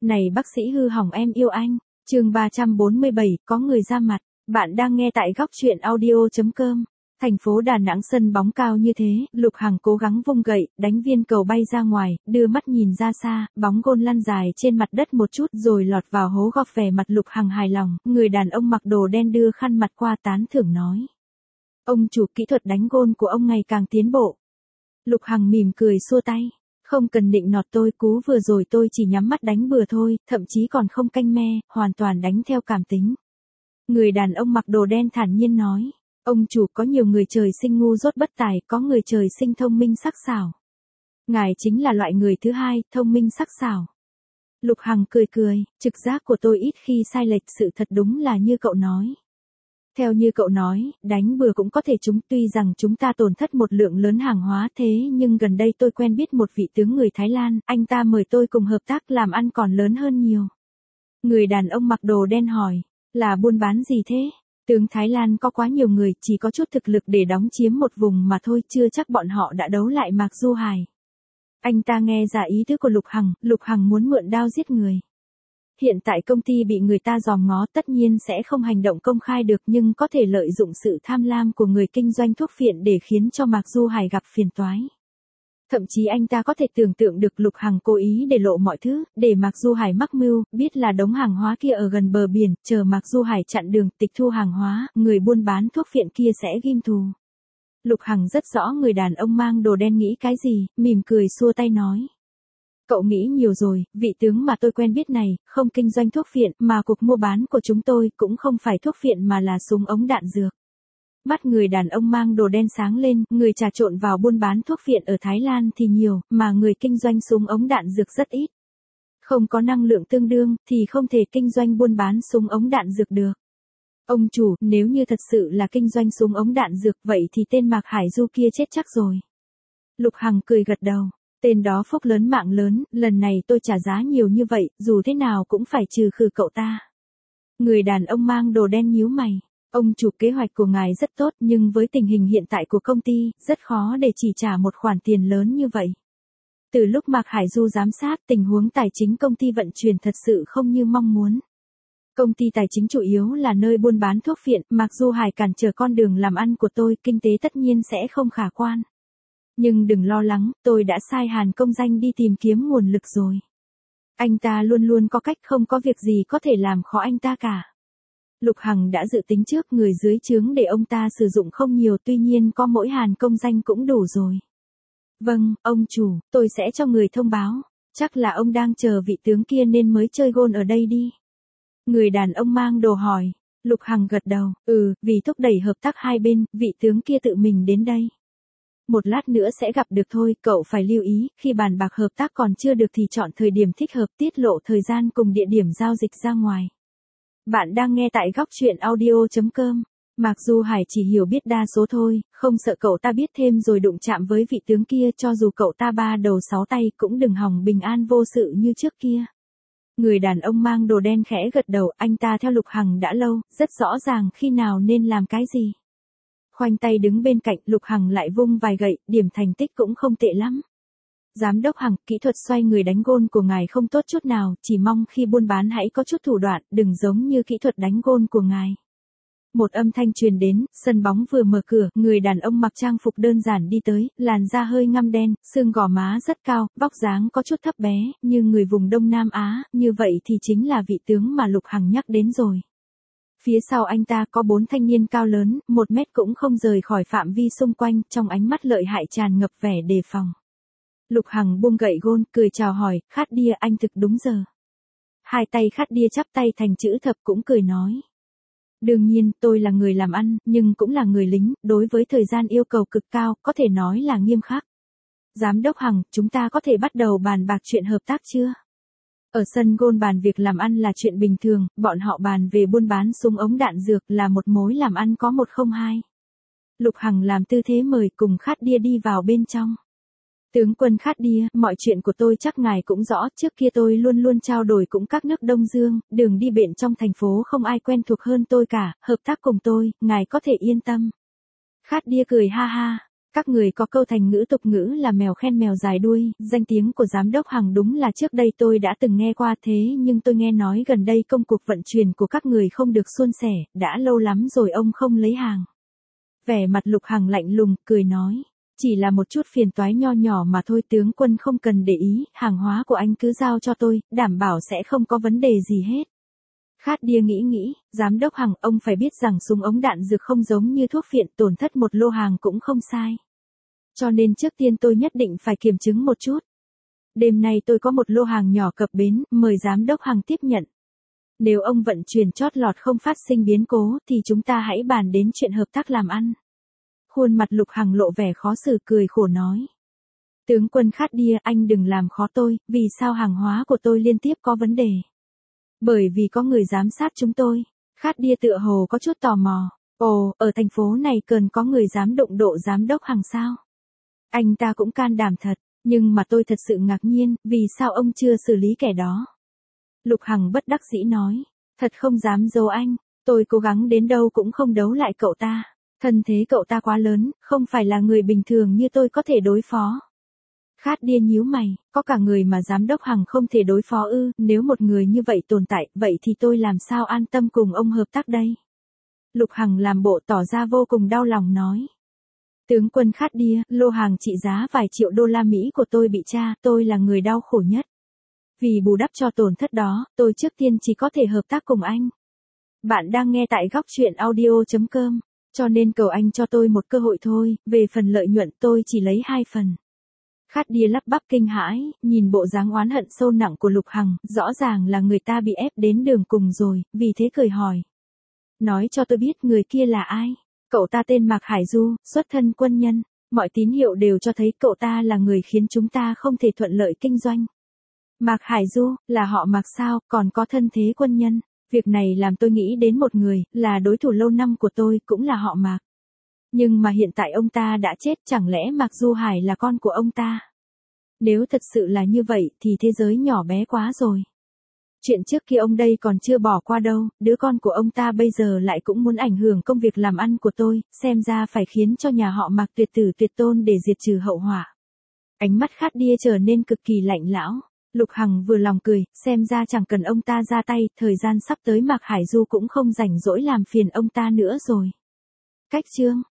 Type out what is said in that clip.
Này bác sĩ hư hỏng em yêu anh. Chương 347, có người ra mặt. Bạn đang nghe tại góc truyện audio.com. Thành phố Đà Nẵng sân bóng cao như thế, Lục Hằng cố gắng vung gậy, đánh viên cầu bay ra ngoài, đưa mắt nhìn ra xa, bóng gôn lăn dài trên mặt đất một chút rồi lọt vào hố gọt. Vẻ mặt Lục Hằng hài lòng, người đàn ông mặc đồ đen đưa khăn mặt qua tán thưởng nói. Ông chủ, kỹ thuật đánh gôn của ông ngày càng tiến bộ. Lục Hằng mỉm cười xua tay. Không cần nịnh nọt tôi, cú vừa rồi tôi chỉ nhắm mắt đánh bừa thôi, thậm chí còn không canh me, hoàn toàn đánh theo cảm tính. Người đàn ông mặc đồ đen thản nhiên nói. Ông chủ, có nhiều người trời sinh ngu dốt bất tài, có người trời sinh thông minh sắc sảo. Ngài chính là loại người thứ hai, thông minh sắc sảo. Lục Hằng cười cười, trực giác của tôi ít khi sai lệch, sự thật đúng là như cậu nói. Theo như cậu nói, đánh bừa cũng có thể trúng, tuy rằng chúng ta tổn thất một lượng lớn hàng hóa thế nhưng gần đây tôi quen biết một vị tướng người Thái Lan, anh ta mời tôi cùng hợp tác làm ăn còn lớn hơn nhiều. Người đàn ông mặc đồ đen hỏi, là buôn bán gì thế? Tướng Thái Lan có quá nhiều người, chỉ có chút thực lực để đóng chiếm một vùng mà thôi, chưa chắc bọn họ đã đấu lại Mạc Du Hải. Anh ta nghe ra ý tứ của Lục Hằng muốn mượn đao giết người. Hiện tại công ty bị người ta dòm ngó, tất nhiên sẽ không hành động công khai được, nhưng có thể lợi dụng sự tham lam của người kinh doanh thuốc phiện để khiến cho Mạc Du Hải gặp phiền toái. Thậm chí anh ta có thể tưởng tượng được Lục Hằng cố ý để lộ mọi thứ, để Mạc Du Hải mắc mưu, biết là đống hàng hóa kia ở gần bờ biển, chờ Mạc Du Hải chặn đường, tịch thu hàng hóa, người buôn bán thuốc phiện kia sẽ ghim thù. Lục Hằng rất rõ người đàn ông mang đồ đen nghĩ cái gì, mỉm cười xua tay nói. Cậu nghĩ nhiều rồi, vị tướng mà tôi quen biết này, không kinh doanh thuốc phiện, mà cuộc mua bán của chúng tôi cũng không phải thuốc phiện mà là súng ống đạn dược. Mắt người đàn ông mang đồ đen sáng lên, người trà trộn vào buôn bán thuốc phiện ở Thái Lan thì nhiều, mà người kinh doanh súng ống đạn dược rất ít. Không có năng lượng tương đương, thì không thể kinh doanh buôn bán súng ống đạn dược được. Ông chủ, nếu như thật sự là kinh doanh súng ống đạn dược, vậy thì tên Mạc Hải Du kia chết chắc rồi. Lục Hằng cười gật đầu. Tên đó phúc lớn mạng lớn, lần này tôi trả giá nhiều như vậy, dù thế nào cũng phải trừ khử cậu ta. Người đàn ông mang đồ đen nhíu mày. Ông chủ, kế hoạch của ngài rất tốt, nhưng với tình hình hiện tại của công ty, rất khó để chỉ trả một khoản tiền lớn như vậy. Từ lúc Mạc Hải Du giám sát, tình huống tài chính công ty vận chuyển thật sự không như mong muốn. Công ty tài chính chủ yếu là nơi buôn bán thuốc phiện, Mạc Du Hải cản trở con đường làm ăn của tôi, kinh tế tất nhiên sẽ không khả quan. Nhưng đừng lo lắng, tôi đã sai Hàn Công Danh đi tìm kiếm nguồn lực rồi. Anh ta luôn luôn có cách, không có việc gì có thể làm khó anh ta cả. Lục Hằng đã dự tính trước, người dưới trướng để ông ta sử dụng không nhiều, tuy nhiên có mỗi Hàn Công Danh cũng đủ rồi. Vâng, ông chủ, tôi sẽ cho người thông báo. Chắc là ông đang chờ vị tướng kia nên mới chơi gôn ở đây đi. Người đàn ông mang đồ hỏi. Lục Hằng gật đầu, vì thúc đẩy hợp tác hai bên, vị tướng kia tự mình đến đây. Một lát nữa sẽ gặp được thôi, cậu phải lưu ý, khi bàn bạc hợp tác còn chưa được thì chọn thời điểm thích hợp, tiết lộ thời gian cùng địa điểm giao dịch ra ngoài. Bạn đang nghe tại góc truyện audio.com. Mạc Du Hải chỉ hiểu biết đa số thôi, không sợ cậu ta biết thêm rồi đụng chạm với vị tướng kia, cho dù cậu ta ba đầu sáu tay cũng đừng hòng bình an vô sự như trước kia. Người đàn ông mang đồ đen khẽ gật đầu, anh ta theo Lục Hằng đã lâu, rất rõ ràng khi nào nên làm cái gì. Khoanh tay đứng bên cạnh, Lục Hằng lại vung vài gậy, điểm thành tích cũng không tệ lắm. Giám đốc Hằng, kỹ thuật xoay người đánh gôn của ngài không tốt chút nào, chỉ mong khi buôn bán hãy có chút thủ đoạn, đừng giống như kỹ thuật đánh gôn của ngài. Một âm thanh truyền đến, sân bóng vừa mở cửa, người đàn ông mặc trang phục đơn giản đi tới, làn da hơi ngăm đen, xương gò má rất cao, vóc dáng có chút thấp bé, như người vùng Đông Nam Á, như vậy thì chính là vị tướng mà Lục Hằng nhắc đến rồi. Phía sau anh ta có 4 thanh niên cao lớn, 1 mét cũng không rời khỏi phạm vi xung quanh, trong ánh mắt lợi hại tràn ngập vẻ đề phòng. Lục Hằng buông gậy gôn, cười chào hỏi, Khát Đia, anh thực đúng giờ. Hai tay Khát Đia chắp tay thành chữ thập cũng cười nói. Đương nhiên, tôi là người làm ăn, nhưng cũng là người lính, đối với thời gian yêu cầu cực cao, có thể nói là nghiêm khắc. Giám đốc Hằng, chúng ta có thể bắt đầu bàn bạc chuyện hợp tác chưa? Ở sân gôn bàn việc làm ăn là chuyện bình thường, bọn họ bàn về buôn bán súng ống đạn dược là một mối làm ăn có một không hai. Lục Hằng làm tư thế mời, cùng Khát Đia đi vào bên trong. Tướng quân Khát Đia, mọi chuyện của tôi chắc ngài cũng rõ, trước kia tôi luôn luôn trao đổi cũng các nước Đông Dương, đường đi bện trong thành phố không ai quen thuộc hơn tôi cả, hợp tác cùng tôi, ngài có thể yên tâm. Khát Đia cười ha ha. Các người có câu thành ngữ tục ngữ là mèo khen mèo dài đuôi, danh tiếng của giám đốc Hằng đúng là trước đây tôi đã từng nghe qua thế nhưng tôi nghe nói gần đây công cuộc vận chuyển của các người không được suôn sẻ, đã lâu lắm rồi ông không lấy hàng. Vẻ mặt Lục Hằng lạnh lùng, cười nói. Chỉ là một chút phiền toái nho nhỏ mà thôi, tướng quân không cần để ý, hàng hóa của anh cứ giao cho tôi, đảm bảo sẽ không có vấn đề gì hết. Khát Đia nghĩ, giám đốc Hằng, ông phải biết rằng súng ống đạn dược không giống như thuốc phiện, tổn thất một lô hàng cũng không sai. Cho nên trước tiên tôi nhất định phải kiểm chứng một chút. Đêm nay tôi có một lô hàng nhỏ cập bến, mời giám đốc Hằng tiếp nhận. Nếu ông vận chuyển chót lọt không phát sinh biến cố thì chúng ta hãy bàn đến chuyện hợp tác làm ăn. Khuôn mặt Lục Hằng lộ vẻ khó xử, cười khổ nói. Tướng quân Khát Đia, anh đừng làm khó tôi, vì sao hàng hóa của tôi liên tiếp có vấn đề? Bởi vì có người giám sát chúng tôi. Khát Đia tựa hồ có chút tò mò. Ồ, ở thành phố này cần có người dám đụng độ giám đốc Hằng sao? Anh ta cũng can đảm thật, nhưng mà tôi thật sự ngạc nhiên, vì sao ông chưa xử lý kẻ đó? Lục Hằng bất đắc dĩ nói. Thật không dám giấu anh, tôi cố gắng đến đâu cũng không đấu lại cậu ta. Thân thế cậu ta quá lớn, không phải là người bình thường như tôi có thể đối phó. Khát Đia nhíu mày, có cả người mà giám đốc Hằng không thể đối phó ư? Nếu một người như vậy tồn tại, vậy thì tôi làm sao an tâm cùng ông hợp tác đây? Lục Hằng làm bộ tỏ ra vô cùng đau lòng nói. Tướng quân Khát Đia, lô hàng trị giá vài triệu đô la Mỹ của tôi bị tra, tôi là người đau khổ nhất. Vì bù đắp cho tổn thất đó, tôi trước tiên chỉ có thể hợp tác cùng anh. Bạn đang nghe tại góc truyện audio.com, cho nên cầu anh cho tôi một cơ hội thôi, về phần lợi nhuận tôi chỉ lấy 2 phần. Khát Đia lắp bắp kinh hãi, nhìn bộ dáng oán hận sâu nặng của Lục Hằng, rõ ràng là người ta bị ép đến đường cùng rồi, vì thế cười hỏi. Nói cho tôi biết người kia là ai? Cậu ta tên Mạc Hải Du, xuất thân quân nhân, mọi tín hiệu đều cho thấy cậu ta là người khiến chúng ta không thể thuận lợi kinh doanh. Mạc Hải Du, là họ Mạc sao, còn có thân thế quân nhân. Việc này làm tôi nghĩ đến một người, là đối thủ lâu năm của tôi, cũng là họ Mạc. Nhưng mà hiện tại ông ta đã chết, chẳng lẽ Mạc Du Hải là con của ông ta? Nếu thật sự là như vậy, thì thế giới nhỏ bé quá rồi. Chuyện trước kia ông đây còn chưa bỏ qua đâu, đứa con của ông ta bây giờ lại cũng muốn ảnh hưởng công việc làm ăn của tôi, xem ra phải khiến cho nhà họ Mạc tuyệt tử tuyệt tôn để diệt trừ hậu họa. Ánh mắt Khát Đia trở nên cực kỳ lạnh lão. Lục Hằng vừa lòng cười, xem ra chẳng cần ông ta ra tay, thời gian sắp tới Mạc Hải Du cũng không rảnh rỗi làm phiền ông ta nữa rồi. Cách chương